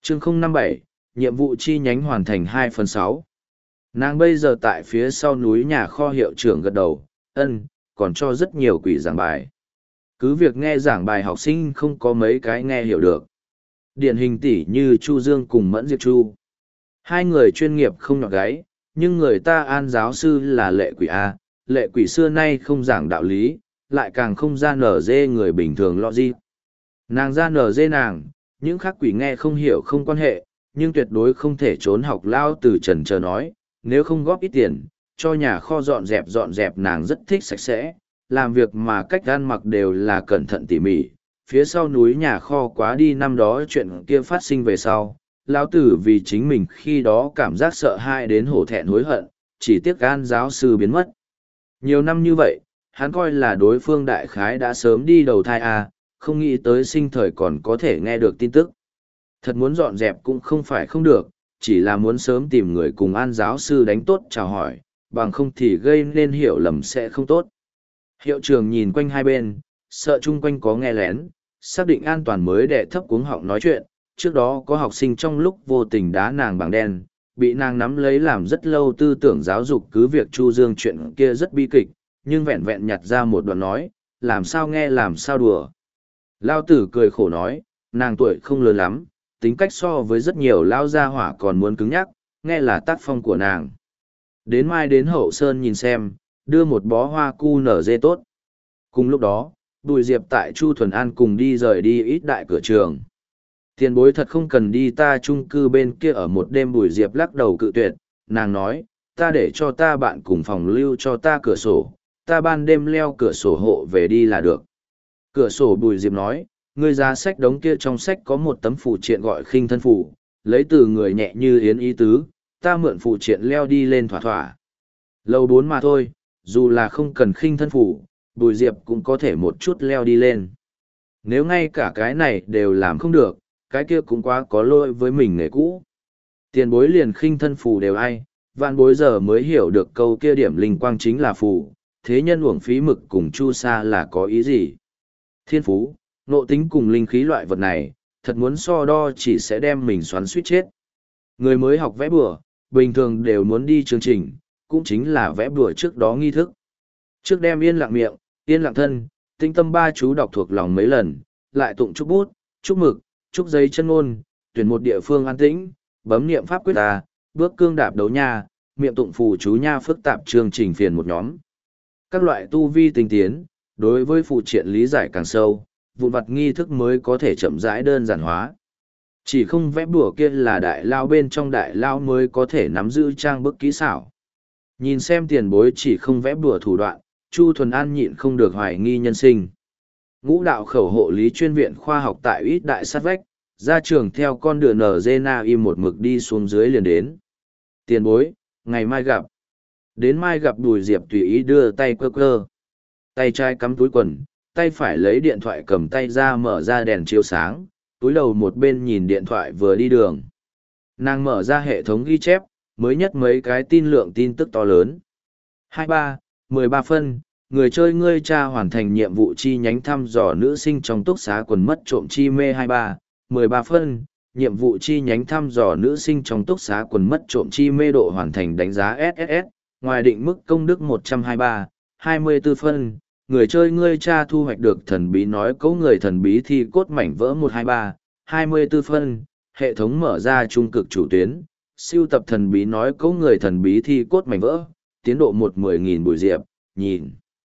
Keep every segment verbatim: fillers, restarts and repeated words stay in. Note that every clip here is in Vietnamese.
chương không năm bảy, nhiệm vụ chi nhánh hoàn thành hai phần sáu. Nàng bây giờ tại phía sau núi nhà kho hiệu trưởng gật đầu, ân, còn cho rất nhiều quỷ giảng bài. Cứ việc nghe giảng bài học sinh không có mấy cái nghe hiểu được. Điển hình tỷ như Chu Dương cùng Mẫn Diệp Chu. Hai người chuyên nghiệp không nhọt gáy, nhưng người ta an giáo sư là lệ quỷ A, lệ quỷ xưa nay không giảng đạo lý, lại càng không ra nở dê người bình thường lo gì. Nàng ra nở dê nàng, những khác quỷ nghe không hiểu không quan hệ, nhưng tuyệt đối không thể trốn học lao từ trần chờ nói, nếu không góp ít tiền, cho nhà kho dọn dẹp dọn dẹp nàng rất thích sạch sẽ, làm việc mà cách ăn mặc đều là cẩn thận tỉ mỉ. Phía sau núi nhà kho quá đi năm đó chuyện kia phát sinh về sau, lão tử vì chính mình khi đó cảm giác sợ hãi đến hổ thẹn hối hận, chỉ tiếc an giáo sư biến mất. Nhiều năm như vậy, hắn coi là đối phương đại khái đã sớm đi đầu thai à, không nghĩ tới sinh thời còn có thể nghe được tin tức. Thật muốn dọn dẹp cũng không phải không được, chỉ là muốn sớm tìm người cùng an giáo sư đánh tốt chào hỏi, bằng không thì gây nên hiểu lầm sẽ không tốt. Hiệu trưởng nhìn quanh hai bên, sợ chung quanh có nghe lén, xác định an toàn mới đệ thấp cuống họng nói chuyện. Trước đó có học sinh trong lúc vô tình đá nàng bằng đen, bị nàng nắm lấy làm rất lâu tư tưởng giáo dục cứ việc Chu Dương chuyện kia rất bi kịch, nhưng vẹn vẹn nhặt ra một đoạn nói, làm sao nghe làm sao đùa. Lao tử cười khổ nói, nàng tuổi không lớn lắm, tính cách so với rất nhiều lao gia hỏa còn muốn cứng nhắc, nghe là tác phong của nàng. Đến mai đến hậu sơn nhìn xem, đưa một bó hoa cu nở dê tốt. Cùng lúc đó, Bùi Diệp tại Chu Thuần An cùng đi rời đi ít đại cửa trường. Tiền bối thật không cần đi ta chung cư bên kia ở một đêm. Bùi Diệp lắc đầu cự tuyệt, nàng nói, ta để cho ta bạn cùng phòng lưu cho ta cửa sổ, ta ban đêm leo cửa sổ hộ về đi là được. Cửa sổ. Bùi Diệp nói, ngươi ra sách đống kia trong sách có một tấm phụ triện gọi khinh thân phụ, lấy từ người nhẹ như yến ý tứ, ta mượn phụ triện leo đi lên thỏa thỏa. Lầu bốn mà thôi, dù là không cần khinh thân phụ, Bùi Diệp cũng có thể một chút leo đi lên. Nếu ngay cả cái này đều làm không được, cái kia cũng quá có lỗi với mình nghề cũ. Tiền bối liền khinh thân phù đều ai, vạn bối giờ mới hiểu được câu kia điểm linh quang chính là phù, thế nhân uổng phí mực cùng chu sa là có ý gì. Thiên phú, nộ tính cùng linh khí loại vật này, thật muốn so đo chỉ sẽ đem mình xoắn suýt chết. Người mới học vẽ bùa, bình thường đều muốn đi chương trình, cũng chính là vẽ bùa trước đó nghi thức. Trước đem yên lặng miệng, yên lặng thân, tinh tâm ba chú đọc thuộc lòng mấy lần, lại tụng chúc bút, chúc mực, chúc giấy chân ngôn, tuyển một địa phương an tĩnh, bấm niệm pháp quyết ta, bước cương đạp đấu nha, miệng tụng phù chú nha phức tạp chương trình phiền một nhóm. Các loại tu vi tinh tiến, đối với phụ triện lý giải càng sâu, vụn vặt nghi thức mới có thể chậm rãi đơn giản hóa. Chỉ không vẽ bùa kia là đại lao bên trong đại lao mới có thể nắm giữ trang bức kỹ xảo. Nhìn xem tiền bối chỉ không vẽ bùa thủ đoạn, Chu Thuần An nhịn không được hoài nghi nhân sinh. Ngũ đạo khẩu hộ lý chuyên viện khoa học tại ít đại sát vách, ra trường theo con đường nở dê na im một mực đi xuống dưới liền đến. Tiền bối, ngày mai gặp. Đến mai gặp. Bùi Diệp tùy ý đưa tay quơ quơ. Tay trái cắm túi quần, tay phải lấy điện thoại cầm tay ra mở ra đèn chiếu sáng, túi đầu một bên nhìn điện thoại vừa đi đường. Nàng mở ra hệ thống ghi chép, mới nhất mấy cái tin lượng tin tức to lớn. hai ba, mười ba phân, người chơi ngươi cha hoàn thành nhiệm vụ chi nhánh thăm dò nữ sinh trong túc xá quần mất trộm chi mê. hai ba, mười ba phân, nhiệm vụ chi nhánh thăm dò nữ sinh trong túc xá quần mất trộm chi mê độ hoàn thành đánh giá ét ét ét, ngoài định mức công đức một trăm hai mươi ba, hai mươi tư phân, người chơi ngươi cha thu hoạch được thần bí nói cấu người thần bí thi cốt mảnh vỡ một trăm hai mươi ba, hai mươi tư phân, hệ thống mở ra trung cực chủ tuyến, siêu tập thần bí nói cấu người thần bí thi cốt mảnh vỡ, tiến độ một mười nghìn. Bùi Diệp, nhìn.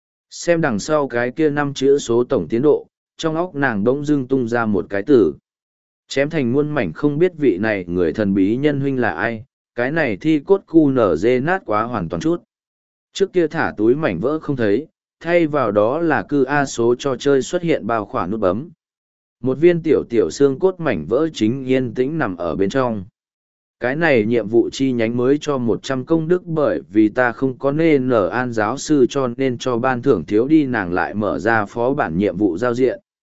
Xem đằng sau cái kia năm chữ số tổng tiến độ, trong óc nàng đống dưng tung ra một cái từ. Chém thành muôn mảnh không biết vị này người thần bí nhân huynh là ai, cái này thi cốt cu nở dê nát quá hoàn toàn chút. Trước kia thả túi mảnh vỡ không thấy, thay vào đó là cư A số trò chơi xuất hiện bao khỏa nút bấm. Một viên tiểu tiểu xương cốt mảnh vỡ chính yên tĩnh nằm ở bên trong. Cái này nhiệm vụ chi nhánh mới cho một trăm công đức bởi vì ta không có nên nở an giáo sư cho nên cho ban thưởng thiếu đi. Nàng lại mở ra phó bản nhiệm vụ giao diện.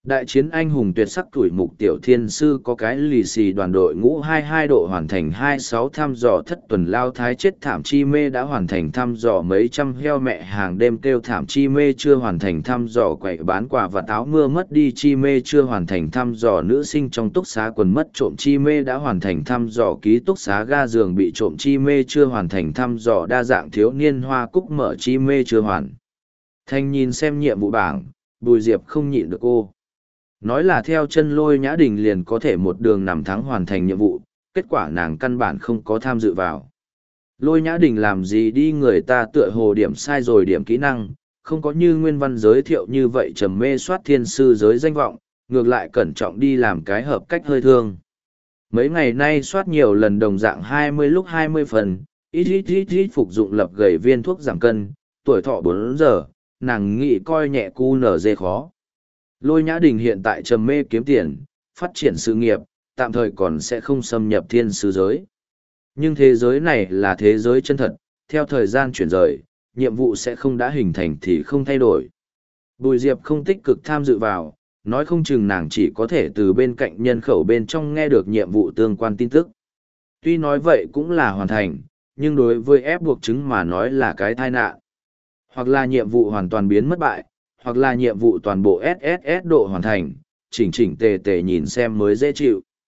Đại chiến anh hùng tuyệt sắc tuổi mục tiểu thiên sư có cái lì xì đoàn đội ngũ hai mươi hai độ hoàn thành hai mươi sáu thăm dò thất tuần lao thái chết thảm chi mê đã hoàn thành thăm dò mấy trăm heo mẹ hàng đêm kêu thảm chi mê chưa hoàn thành thăm dò quậy bán quả và áo mưa mất đi chi mê chưa hoàn thành thăm dò nữ sinh trong túc xá quần mất trộm chi mê đã hoàn thành thăm dò ký túc xá ga giường bị trộm chi mê chưa hoàn thành thăm dò đa dạng thiếu niên hoa cúc mở chi mê chưa hoàn thành. Nhìn xem nhiệm vụ bảng, Bùi Diệp không nhịn được cô. Nói là theo chân Lôi Nhã Đình liền có thể một đường nằm thắng hoàn thành nhiệm vụ, kết quả nàng căn bản không có tham dự vào. Lôi Nhã Đình làm gì đi, người ta tựa hồ điểm sai rồi điểm kỹ năng, không có như nguyên văn giới thiệu như vậy trầm mê soát thiên sư giới danh vọng, ngược lại cẩn trọng đi làm cái hợp cách hơi thương. Mấy ngày nay soát nhiều lần đồng dạng hai mươi lúc hai mươi phần, ít ít ít ít phục dụng lập gầy viên thuốc giảm cân, tuổi thọ bốn giờ, nàng nghĩ coi nhẹ cu nở dê khó. Lôi Nhã Đình hiện tại trầm mê kiếm tiền, phát triển sự nghiệp, tạm thời còn sẽ không xâm nhập thiên sư giới. Nhưng thế giới này là thế giới chân thật, theo thời gian chuyển rời, nhiệm vụ sẽ không đã hình thành thì không thay đổi. Bùi Diệp không tích cực tham dự vào, nói không chừng nàng chỉ có thể từ bên cạnh nhân khẩu bên trong nghe được nhiệm vụ tương quan tin tức. Tuy nói vậy cũng là hoàn thành, nhưng đối với ép buộc chứng mà nói là cái tai nạn. Hoặc là nhiệm vụ hoàn toàn biến mất bại, hoặc là nhiệm vụ toàn bộ ét ét ét độ hoàn thành, chỉnh chỉnh tề tề nhìn xem mới dễ chịu.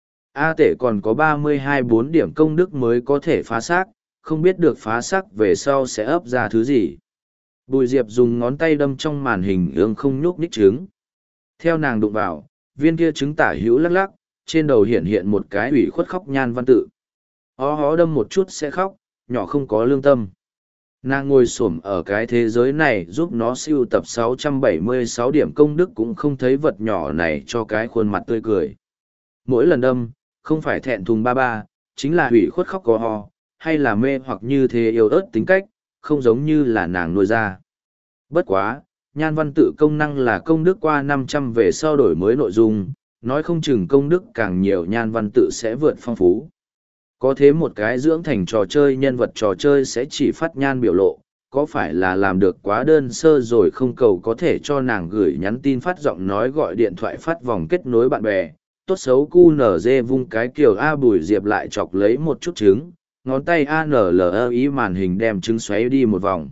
A tể còn có ba mươi hai bốn điểm công đức mới có thể phá xác, không biết được phá xác về sau sẽ ấp ra thứ gì. Bùi Diệp dùng ngón tay đâm trong màn hình ương không nhúc nhích trứng. Theo nàng đụng vào, viên kia trứng tả hữu lắc lắc, trên đầu hiện hiện một cái ủy khuất khóc nhan văn tự. Hó hó đâm một chút sẽ khóc, nhỏ không có lương tâm. Nàng ngồi xổm ở cái thế giới này giúp nó siêu tập sáu trăm bảy mươi sáu điểm công đức cũng không thấy vật nhỏ này cho cái khuôn mặt tươi cười. Mỗi lần đâm, không phải thẹn thùng ba ba, chính là hủy khuất khóc có ho, hay là mê hoặc như thế yêu ớt tính cách, không giống như là nàng nuôi ra. Bất quá, nhan văn tự công năng là công đức qua năm trăm về sau đổi mới nội dung, nói không chừng công đức càng nhiều nhan văn tự sẽ vượt phong phú. Có thế một cái dưỡng thành trò chơi nhân vật trò chơi sẽ chỉ phát nhan biểu lộ, có phải là làm được quá đơn sơ rồi không cầu có thể cho nàng gửi nhắn tin phát giọng nói gọi điện thoại phát vòng kết nối bạn bè. Tốt xấu cu nở dê vung cái kiểu A. Bùi Diệp lại chọc lấy một chút trứng, ngón tay a en lờ ý màn hình đem trứng xoáy đi một vòng.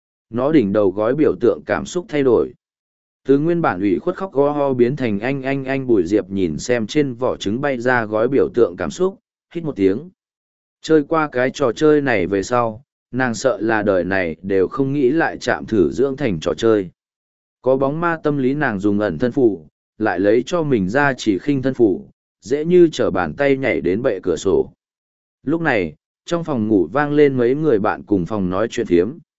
Nó đỉnh đầu gói biểu tượng cảm xúc thay đổi. Từ nguyên bản ủy khuất khóc go ho biến thành anh anh anh. Bùi Diệp nhìn xem trên vỏ trứng bay ra gói biểu tượng cảm xúc, hít một tiếng. Chơi qua cái trò chơi này về sau, nàng sợ là đời này đều không nghĩ lại chạm thử dưỡng thành trò chơi. Có bóng ma tâm lý nàng dùng ẩn thân phủ, lại lấy cho mình ra chỉ khinh thân phủ, dễ như trở bàn tay nhảy đến bệ cửa sổ. Lúc này, trong phòng ngủ vang lên mấy người bạn cùng phòng nói chuyện thiếm.